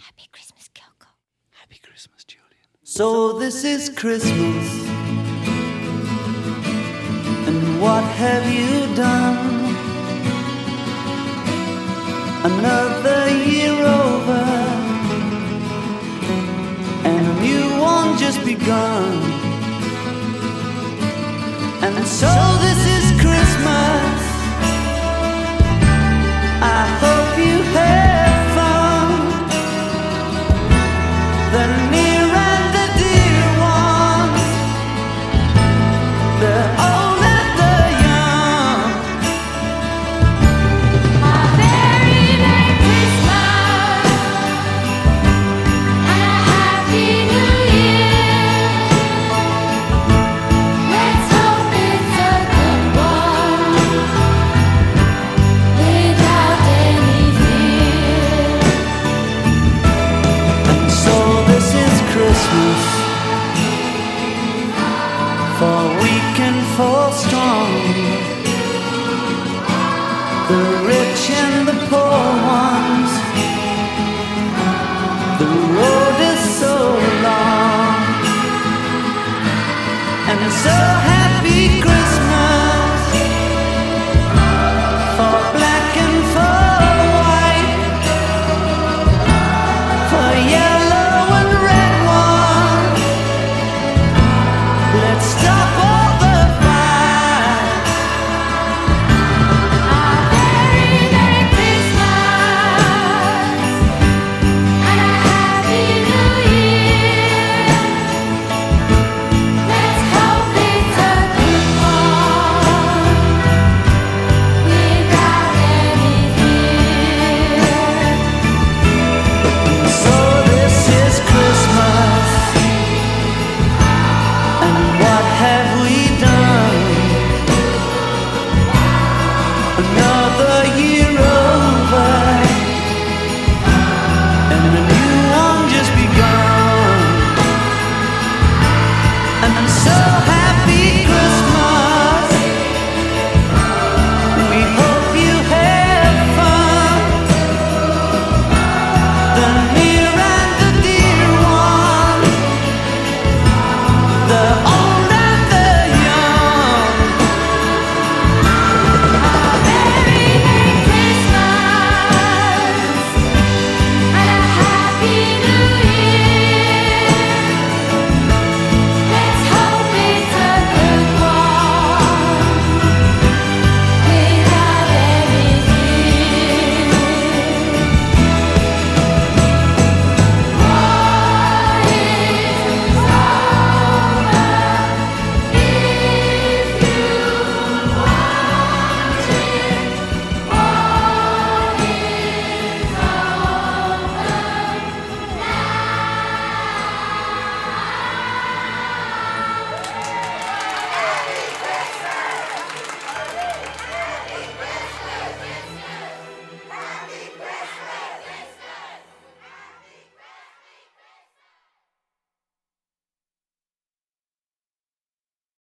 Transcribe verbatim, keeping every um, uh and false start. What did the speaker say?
Happy Christmas, Kyoko. Happy Christmas, Julian. So this is Christmas, and what have you done? Another year over, and a new one just begun. And so this is Christmas. I hope you have fun. The near and the dear ones, the old and the young. A very Merry Christmas and a Happy New Year. Let's hope it's a good one without any fear. And so this is Christmas, for weak and for strong, the rich and the poor ones. The road is so long, and so happy Christmas for black and for white, for yellow and red ones. Let's stop all the fight. A very Merry Christmas and a Happy New Year. Let's hope it's a good one without any fear. So this is Christmas, and what have we done? Another year over, and a new